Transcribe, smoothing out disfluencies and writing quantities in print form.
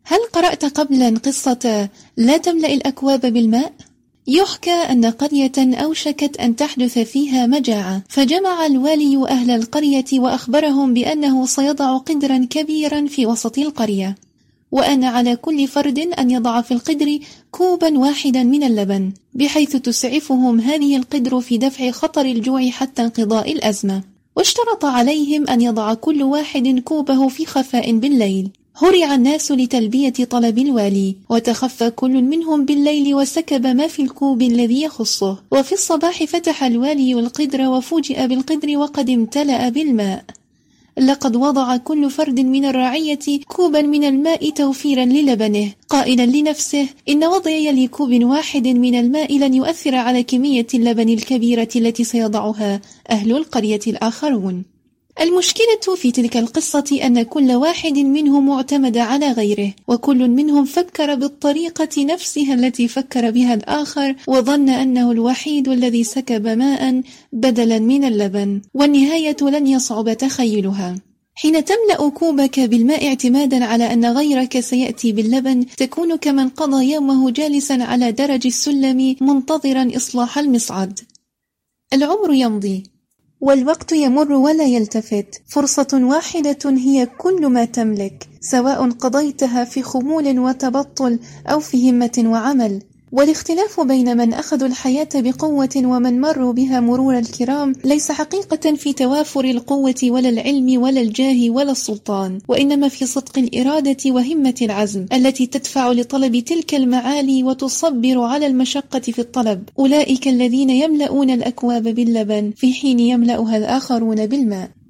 هل قرأت قبلا قصة لا تملأ الأكواب بالماء؟ يحكى أن قرية أوشكت أن تحدث فيها مجاعة، فجمع الوالي أهل القرية وأخبرهم بأنه سيضع قدرا كبيرا في وسط القرية، وأن على كل فرد أن يضع في القدر كوبا واحدا من اللبن، بحيث تسعفهم هذه القدر في دفع خطر الجوع حتى انقضاء الأزمة. واشترط عليهم أن يضع كل واحد كوبه في خفاء بالليل. هرع الناس لتلبية طلب الوالي، وتخفى كل منهم بالليل وسكب ما في الكوب الذي يخصه. وفي الصباح فتح الوالي القدر وفوجئ بالقدر وقد امتلأ بالماء. لقد وضع كل فرد من الرعية كوبا من الماء توفيرا للبنه، قائلا لنفسه: إن وضعي لكوب واحد من الماء لن يؤثر على كمية اللبن الكبيرة التي سيضعها أهل القرية الآخرون. المشكلة في تلك القصة أن كل واحد منهم اعتمد على غيره، وكل منهم فكر بالطريقة نفسها التي فكر بها الآخر، وظن أنه الوحيد الذي سكب ماء بدلا من اللبن، والنهاية لن يصعب تخيلها. حين تملأ كوبك بالماء اعتمادا على أن غيرك سيأتي باللبن، تكون كمن قضى يومه جالسا على درج السلم منتظرا إصلاح المصعد. العمر يمضي والوقت يمر ولا يلتفت، فرصة واحدة هي كل ما تملك، سواء قضيتها في خمول وتبطل أو في همة وعمل. والاختلاف بين من أخذوا الحياة بقوة ومن مروا بها مرور الكرام ليس حقيقة في توافر القوة ولا العلم ولا الجاه ولا السلطان، وإنما في صدق الإرادة وهمة العزم التي تدفع لطلب تلك المعالي وتصبر على المشقة في الطلب. أولئك الذين يملؤون الأكواب باللبن في حين يملؤها الآخرون بالماء.